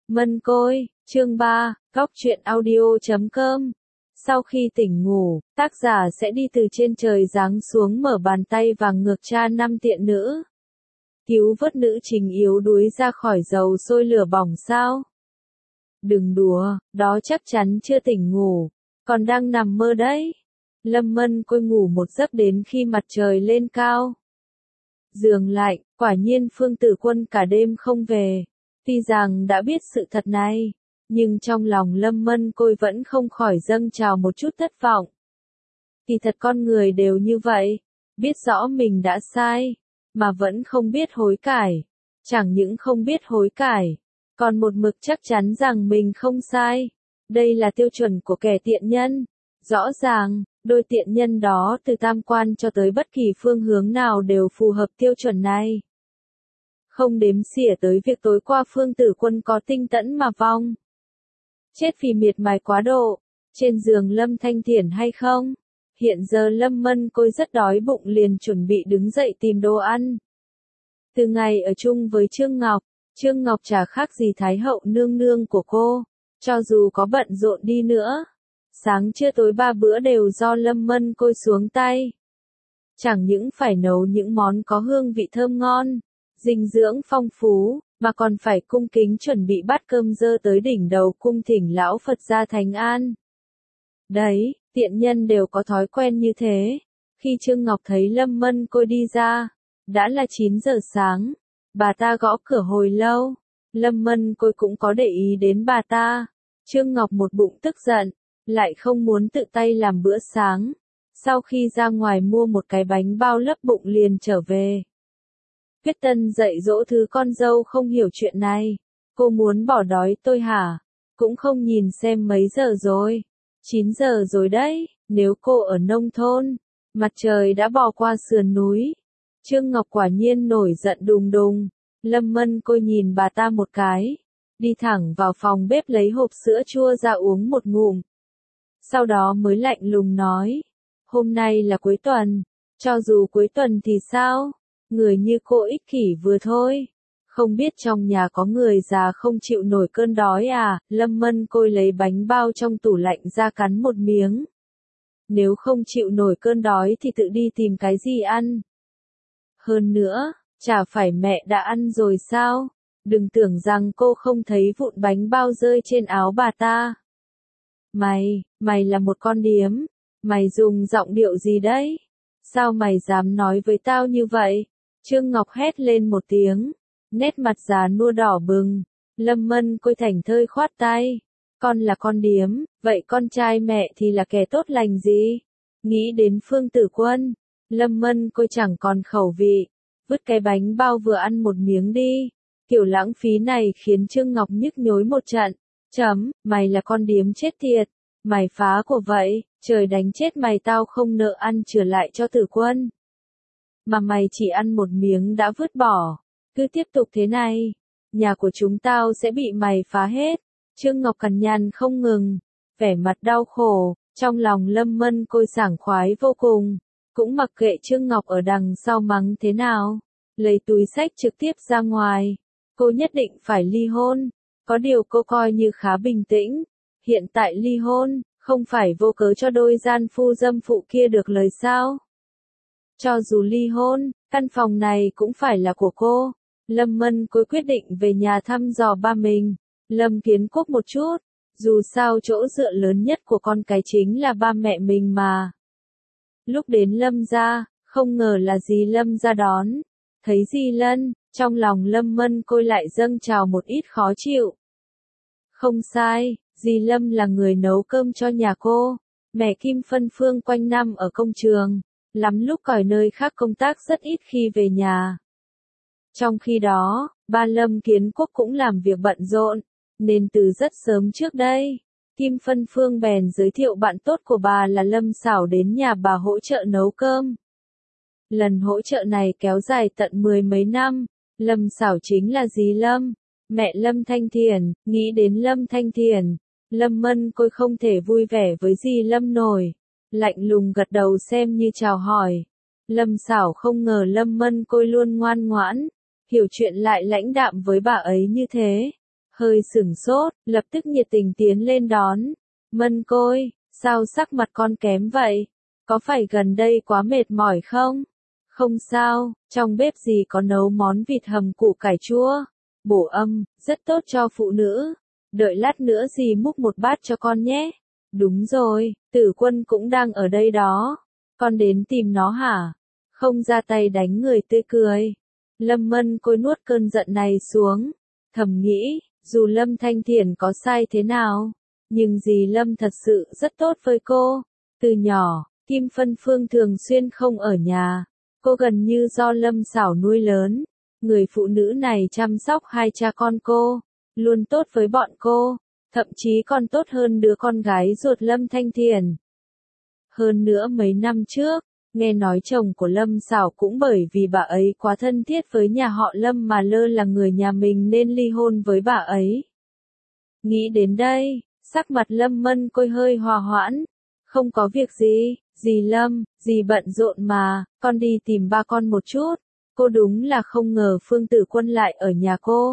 Mân Côi, chương 3, Góc truyện audio.com. Sau khi tỉnh ngủ, tác giả sẽ đi từ trên trời giáng xuống mở bàn tay vàng ngược cha năm tiện nữ. Cứu vớt nữ chính yếu đuối ra khỏi dầu sôi lửa bỏng sao? Đừng đùa, đó chắc chắn chưa tỉnh ngủ, còn đang nằm mơ đấy. Lâm Mân Côi ngủ một giấc đến khi mặt trời lên cao. Giường lạnh, quả nhiên Phương Tử Quân cả đêm không về. Tuy rằng đã biết sự thật này, nhưng trong lòng Lâm Mân Côi vẫn không khỏi dâng trào một chút thất vọng. Kỳ thật con người đều như vậy, biết rõ mình đã sai, mà vẫn không biết hối cải. Chẳng những không biết hối cải, còn một mực chắc chắn rằng mình không sai. Đây là tiêu chuẩn của kẻ tiện nhân. Rõ ràng, đôi tiện nhân đó từ tam quan cho tới bất kỳ phương hướng nào đều phù hợp tiêu chuẩn này. Không đếm xỉa tới việc tối qua Phương Tử Quân có tinh tẫn mà vong. Chết vì miệt mài quá độ, trên giường Lâm Thanh Thiển hay không? Hiện giờ Lâm Mân Côi rất đói bụng liền chuẩn bị đứng dậy tìm đồ ăn. Từ ngày ở chung với Trương Ngọc chả khác gì Thái hậu nương nương của cô, cho dù có bận rộn đi nữa. Sáng trưa tối 3 bữa đều do Lâm Mân Côi xuống tay. Chẳng những phải nấu những món có hương vị thơm ngon, dinh dưỡng phong phú, mà còn phải cung kính chuẩn bị bát cơm dơ tới đỉnh đầu cung thỉnh lão Phật gia Thánh An. Đấy, tiện nhân đều có thói quen như thế. Khi Trương Ngọc thấy Lâm Mân Côi đi ra, đã là 9 giờ sáng, bà ta gõ cửa hồi lâu. Lâm Mân Côi cũng có để ý đến bà ta. Trương Ngọc một bụng tức giận, lại không muốn tự tay làm bữa sáng. Sau khi ra ngoài mua một cái bánh bao lấp bụng liền trở về. Quyết Tân dạy dỗ thứ con dâu không hiểu chuyện này. Cô muốn bỏ đói tôi hả? Cũng không nhìn xem mấy giờ rồi. 9 giờ rồi đấy, nếu cô ở nông thôn, mặt trời đã bò qua sườn núi. Trương Ngọc quả nhiên nổi giận đùng đùng. Lâm Mân Côi nhìn bà ta một cái, đi thẳng vào phòng bếp lấy hộp sữa chua ra uống một ngụm. Sau đó mới lạnh lùng nói, hôm nay là cuối tuần, cho dù cuối tuần thì sao? Người như cô ích kỷ vừa thôi. Không biết trong nhà có người già không chịu nổi cơn đói à? Lâm Mân Côi lấy bánh bao trong tủ lạnh ra cắn một miếng. Nếu không chịu nổi cơn đói thì tự đi tìm cái gì ăn. Hơn nữa, chả phải mẹ đã ăn rồi sao? Đừng tưởng rằng cô không thấy vụn bánh bao rơi trên áo bà ta. Mày là một con điếm. Mày dùng giọng điệu gì đấy? Sao mày dám nói với tao như vậy? Trương Ngọc hét lên một tiếng, nét mặt già nua đỏ bừng. Lâm Mân Côi thảnh thơi khoát tay. Con là con điếm, vậy con trai mẹ thì là kẻ tốt lành gì? Nghĩ đến Phương Tử Quân, Lâm Mân Côi chẳng còn khẩu vị. Vứt cái bánh bao vừa ăn một miếng đi. Kiểu lãng phí này khiến Trương Ngọc nhức nhối một trận. Mày là con điếm chết tiệt. Mày phá của vậy, trời đánh chết mày tao không nợ ăn trở lại cho Tử Quân. Mà mày chỉ ăn một miếng đã vứt bỏ. Cứ tiếp tục thế này, nhà của chúng tao sẽ bị mày phá hết. Trương Ngọc cằn nhằn không ngừng, vẻ mặt đau khổ, trong lòng Lâm Mân Côi sảng khoái vô cùng. Cũng mặc kệ Trương Ngọc ở đằng sau mắng thế nào, lấy túi xách trực tiếp ra ngoài. Cô nhất định phải ly hôn. Có điều cô coi như khá bình tĩnh. Hiện tại ly hôn, không phải vô cớ cho đôi gian phu dâm phụ kia được lời sao? Cho dù ly hôn, căn phòng này cũng phải là của cô. Lâm Mân Côi quyết định về nhà thăm dò ba mình, Lâm Kiến Quốc một chút. Dù sao chỗ dựa lớn nhất của con cái chính là ba mẹ mình mà. Lúc đến Lâm gia, không ngờ là dì Lâm ra đón. Thấy dì Lân, trong lòng Lâm Mân Côi lại dâng trào một ít khó chịu. Không sai, dì Lâm là người nấu cơm cho nhà cô. Mẹ Kim Phân Phương quanh năm ở công trường, lắm lúc còi nơi khác công tác rất ít khi về nhà. Trong khi đó, ba Lâm Kiến Quốc cũng làm việc bận rộn, nên từ rất sớm trước đây, Kim Phân Phương bèn giới thiệu bạn tốt của bà là Lâm Xảo đến nhà bà hỗ trợ nấu cơm. Lần hỗ trợ này kéo dài tận 10 mấy năm. Lâm Xảo chính là dì Lâm, mẹ Lâm Thanh Thiển. Nghĩ đến Lâm Thanh Thiển, Lâm Mân Côi không thể vui vẻ với dì Lâm nổi. Lạnh lùng gật đầu xem như chào hỏi. Lâm Xảo không ngờ Lâm Mân Côi luôn ngoan ngoãn, hiểu chuyện lại lãnh đạm với bà ấy như thế. hơi sửng sốt, lập tức nhiệt tình tiến lên đón. Mân Côi, sao sắc mặt con kém vậy? Có phải gần đây quá mệt mỏi không? Không sao, trong bếp gì có nấu món vịt hầm củ cải chua, bổ âm, rất tốt cho phụ nữ. Đợi lát nữa dì múc một bát cho con nhé. Đúng rồi, Tử Quân cũng đang ở đây đó. Con đến tìm nó hả? Không ra tay đánh người tươi cười. Lâm Mân Côi nuốt cơn giận này xuống. Thầm nghĩ, dù Lâm Thanh Thiển có sai thế nào, nhưng dì Lâm thật sự rất tốt với cô. Từ nhỏ, Kim Phân Phương thường xuyên không ở nhà. Cô gần như do Lâm Xảo nuôi lớn. Người phụ nữ này chăm sóc hai cha con cô, luôn tốt với bọn cô, thậm chí còn tốt hơn đứa con gái ruột Lâm Thanh Thiển. Hơn nữa mấy năm trước, nghe nói chồng của Lâm Xảo cũng bởi vì bà ấy quá thân thiết với nhà họ Lâm mà lơ là người nhà mình nên ly hôn với bà ấy. Nghĩ đến đây, sắc mặt Lâm Mân Côi hơi hòa hoãn. Không có việc gì, dì Lâm, dì bận rộn mà, con đi tìm ba con một chút. Cô đúng là không ngờ Phương Tử Quân lại ở nhà cô.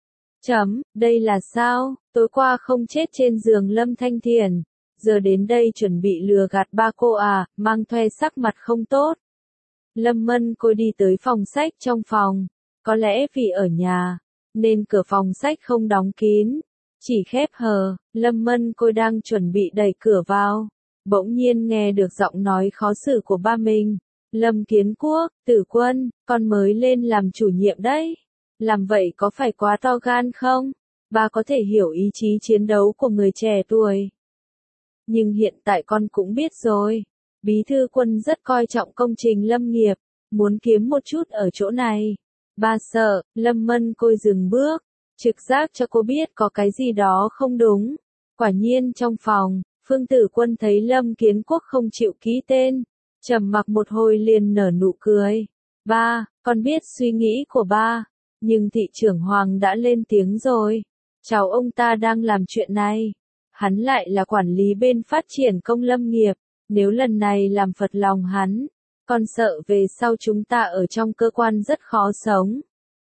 Đây là sao? Tối qua không chết trên giường Lâm Thanh Thiển, giờ đến đây chuẩn bị lừa gạt ba cô à, mang khoe sắc mặt không tốt. Lâm Mân Côi đi tới phòng sách trong phòng, có lẽ vì ở nhà, nên cửa phòng sách không đóng kín, chỉ khép hờ. Lâm Mân Côi đang chuẩn bị đẩy cửa vào, bỗng nhiên nghe được giọng nói khó xử của ba mình. Lâm Kiến Quốc, Tử Quân, con mới lên làm chủ nhiệm đấy. Làm vậy có phải quá to gan không? Ba có thể hiểu ý chí chiến đấu của người trẻ tuổi. Nhưng hiện tại con cũng biết rồi. Bí thư Quân rất coi trọng công trình lâm nghiệp, muốn kiếm một chút ở chỗ này. Ba sợ, Lâm Mân Côi dừng bước, trực giác cho cô biết có cái gì đó không đúng. Quả nhiên trong phòng, Phương Tử Quân thấy Lâm Kiến Quốc không chịu ký tên. Trầm mặc một hồi liền nở nụ cười. Ba, con biết suy nghĩ của ba, nhưng thị trưởng Hoàng đã lên tiếng rồi. Cháu ông ta đang làm chuyện này. Hắn lại là quản lý bên phát triển công lâm nghiệp. Nếu lần này làm phật lòng hắn, con sợ về sau chúng ta ở trong cơ quan rất khó sống.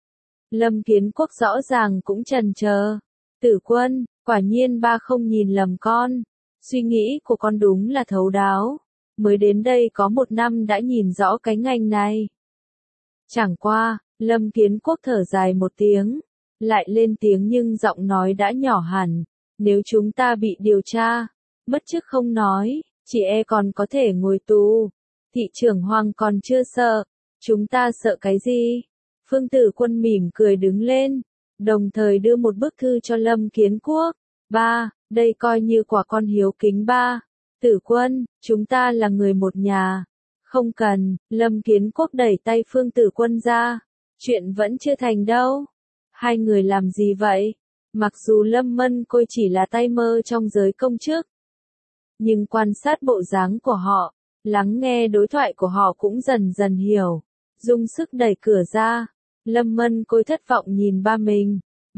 Lâm Kiến Quốc rõ ràng cũng chần chờ. Tử Quân, quả nhiên ba không nhìn lầm con. Suy nghĩ của con đúng là thấu đáo. Mới đến đây có một năm đã nhìn rõ cái ngành này. Chẳng qua, Lâm Kiến Quốc thở dài một tiếng, lại lên tiếng nhưng giọng nói đã nhỏ hẳn. Nếu chúng ta bị điều tra, mất chức không nói, chị còn có thể ngồi tù. Thị trưởng Hoàng còn chưa sợ, chúng ta sợ cái gì? Phương Tử Quân mỉm cười đứng lên, đồng thời đưa một bức thư cho Lâm Kiến Quốc. Ba, đây coi như quà con hiếu kính ba. Tử Quân, chúng ta là người một nhà. Không cần, Lâm Kiến Quốc đẩy tay Phương Tử Quân ra. Chuyện vẫn chưa thành đâu. Hai người làm gì vậy? Mặc dù Lâm Mân Côi chỉ là tay mơ trong giới công chức, nhưng quan sát bộ dáng của họ, lắng nghe đối thoại của họ cũng dần dần hiểu. Dùng sức đẩy cửa ra. Lâm Mân Côi thất vọng nhìn ba mình.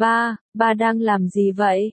Ba đang làm gì vậy?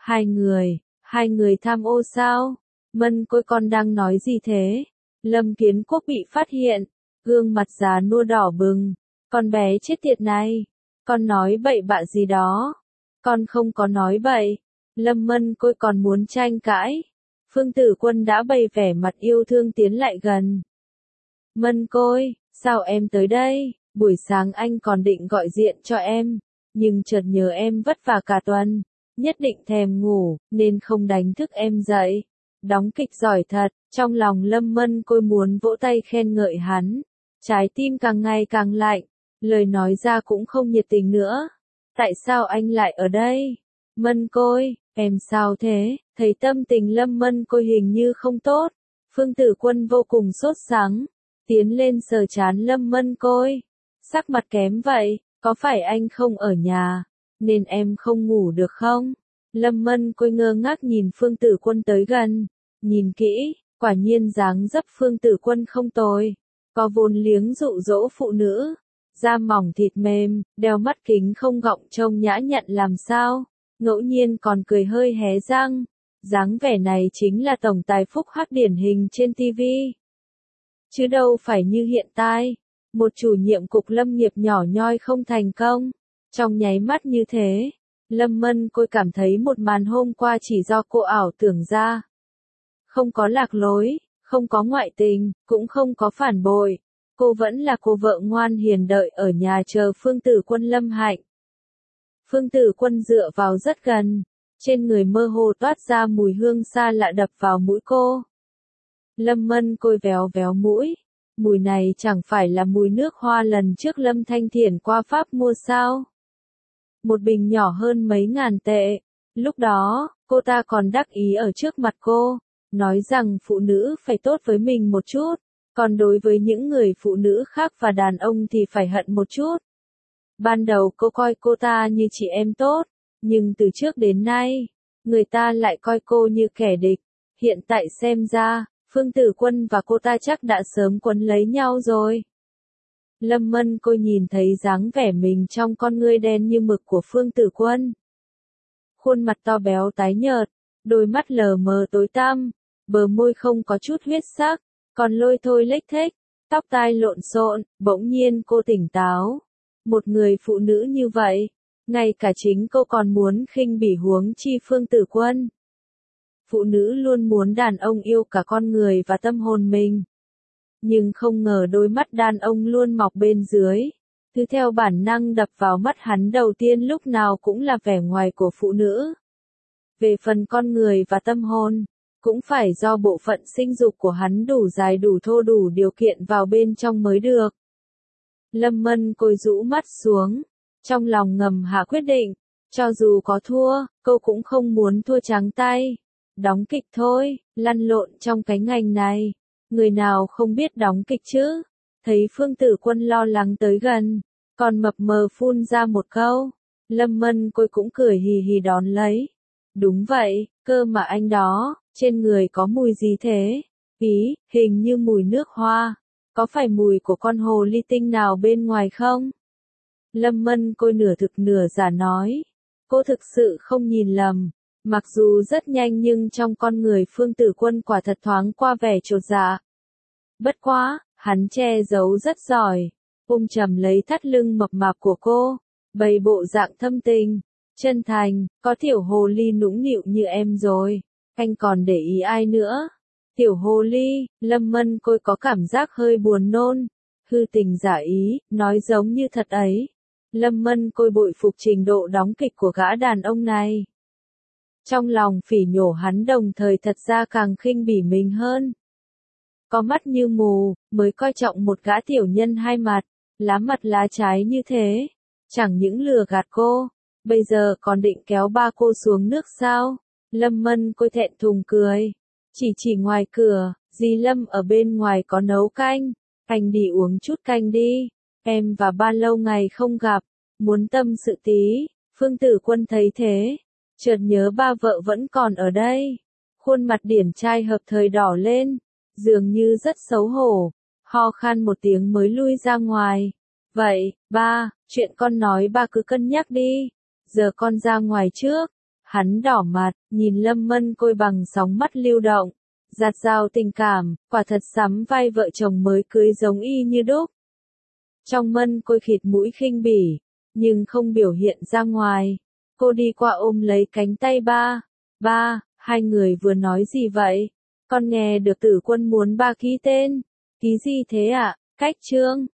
Hai người tham ô sao? Mân Côi con đang nói gì thế? Lâm Kiến Quốc bị phát hiện, gương mặt già nua đỏ bừng. Con bé chết tiệt này, con nói bậy bạ gì đó? Con không có nói bậy. Lâm Mân Côi còn muốn tranh cãi. Phương Tử Quân đã bày vẻ mặt yêu thương tiến lại gần. Mân Côi, sao em tới đây? Buổi sáng anh còn định gọi điện cho em, nhưng chợt nhớ em vất vả cả tuần, nhất định thèm ngủ, nên không đánh thức em dậy. Đóng kịch giỏi thật, trong lòng Lâm Mân Côi muốn vỗ tay khen ngợi hắn. Trái tim càng ngày càng lạnh, lời nói ra cũng không nhiệt tình nữa. Tại sao anh lại ở đây? Mân Côi, em sao thế? Thấy tâm tình Lâm Mân Côi hình như không tốt. Phương Tử Quân vô cùng sốt sắng, tiến lên sờ trán Lâm Mân Côi. Sắc mặt kém vậy, có phải anh không ở nhà, nên em không ngủ được không? Lâm Mân Côi ngơ ngác nhìn Phương Tử Quân tới gần. Nhìn kỹ, quả nhiên dáng dấp Phương Tử Quân không tồi. Có vốn liếng dụ dỗ phụ nữ. Da mỏng thịt mềm, đeo mắt kính không gọng trông nhã nhặn làm sao. Ngẫu nhiên còn cười hơi hé răng. Dáng vẻ này chính là tổng tài phúc hắc điển hình trên TV. Chứ đâu phải như hiện tại. Một chủ nhiệm cục lâm nghiệp nhỏ nhoi không thành công. Trong nháy mắt như thế, Lâm Mân Côi cảm thấy một màn hôm qua chỉ do cô ảo tưởng ra. Không có lạc lối, không có ngoại tình, cũng không có phản bội. Cô vẫn là cô vợ ngoan hiền đợi ở nhà chờ Phương Tử Quân Lâm Hạnh. Phương Tử Quân dựa vào rất gần, trên người mơ hồ toát ra mùi hương xa lạ đập vào mũi cô. Lâm Mân Côi véo véo mũi, mùi này chẳng phải là mùi nước hoa lần trước Lâm Thanh Thiển qua Pháp mua sao? Một bình nhỏ hơn mấy ngàn tệ. Lúc đó, cô ta còn đắc ý ở trước mặt cô, nói rằng phụ nữ phải tốt với mình một chút, còn đối với những người phụ nữ khác và đàn ông thì phải hận một chút. Ban đầu cô coi cô ta như chị em tốt, nhưng từ trước đến nay, người ta lại coi cô như kẻ địch. Hiện tại xem ra, Phương Tử Quân và cô ta chắc đã sớm quấn lấy nhau rồi. Lâm Mân Côi nhìn thấy dáng vẻ mình trong con ngươi đen như mực của Phương Tử Quân. Khuôn mặt to béo tái nhợt, đôi mắt lờ mờ tối tăm, bờ môi không có chút huyết sắc, còn lôi thôi lếch thếch, tóc tai lộn xộn, bỗng nhiên cô tỉnh táo. Một người phụ nữ như vậy, ngay cả chính cô còn muốn khinh bỉ huống chi Phương Tử Quân. Phụ nữ luôn muốn đàn ông yêu cả con người và tâm hồn mình. Nhưng không ngờ đôi mắt đàn ông luôn mọc bên dưới. Thứ theo bản năng đập vào mắt hắn đầu tiên lúc nào cũng là vẻ ngoài của phụ nữ. Về phần con người và tâm hồn, cũng phải do bộ phận sinh dục của hắn đủ dài đủ thô đủ điều kiện vào bên trong mới được. Lâm Mân Côi rũ mắt xuống, trong lòng ngầm hạ quyết định, cho dù có thua, cô cũng không muốn thua trắng tay. Đóng kịch thôi, lăn lộn trong cái ngành này, người nào không biết đóng kịch chứ. Thấy Phương Tử Quân lo lắng tới gần, còn mập mờ phun ra một câu, Lâm Mân Côi cũng cười hì hì đón lấy. Đúng vậy, cơ mà anh đó, trên người có mùi gì thế? Ý, hình như mùi nước hoa. Có phải mùi của con hồ ly tinh nào bên ngoài không? Lâm Mân Côi nửa thực nửa giả nói. Cô thực sự không nhìn lầm. Mặc dù rất nhanh nhưng trong con người Phương Tử Quân quả thật thoáng qua vẻ chột dạ. Bất quá, hắn che giấu rất giỏi. Ôm chầm lấy thắt lưng mập mạp của cô, bày bộ dạng thâm tình, chân thành, có tiểu hồ ly nũng nịu như em rồi. Anh còn để ý ai nữa? Tiểu hồ ly, Lâm Mân Côi có cảm giác hơi buồn nôn. Hư tình giả ý, nói giống như thật ấy. Lâm Mân Côi bội phục trình độ đóng kịch của gã đàn ông này. Trong lòng phỉ nhổ hắn đồng thời thật ra càng khinh bỉ mình hơn. Có mắt như mù, mới coi trọng một gã tiểu nhân hai mặt, lá mặt lá trái như thế. Chẳng những lừa gạt cô, bây giờ còn định kéo ba cô xuống nước sao? Lâm Mân Côi thẹn thùng cười. Chỉ ngoài cửa, dì Lâm ở bên ngoài có nấu canh. Anh đi uống chút canh đi. Em và ba lâu ngày không gặp, muốn tâm sự tí. Phương Tử Quân thấy thế, chợt nhớ ba vợ vẫn còn ở đây. Khuôn mặt điển trai hợp thời đỏ lên, dường như rất xấu hổ. Ho khan một tiếng mới lui ra ngoài. Vậy, ba, chuyện con nói ba cứ cân nhắc đi. Giờ con ra ngoài trước. Hắn đỏ mặt, nhìn Lâm Mân Côi bằng sóng mắt lưu động. Giạt rào tình cảm, quả thật sắm vai vợ chồng mới cưới giống y như đúc. Trong Mân Côi khịt mũi khinh bỉ, nhưng không biểu hiện ra ngoài. Cô đi qua ôm lấy cánh tay ba. Ba, hai người vừa nói gì vậy? Con nghe được Tử Quân muốn ba ký tên. Ký gì thế ạ? Cách chương.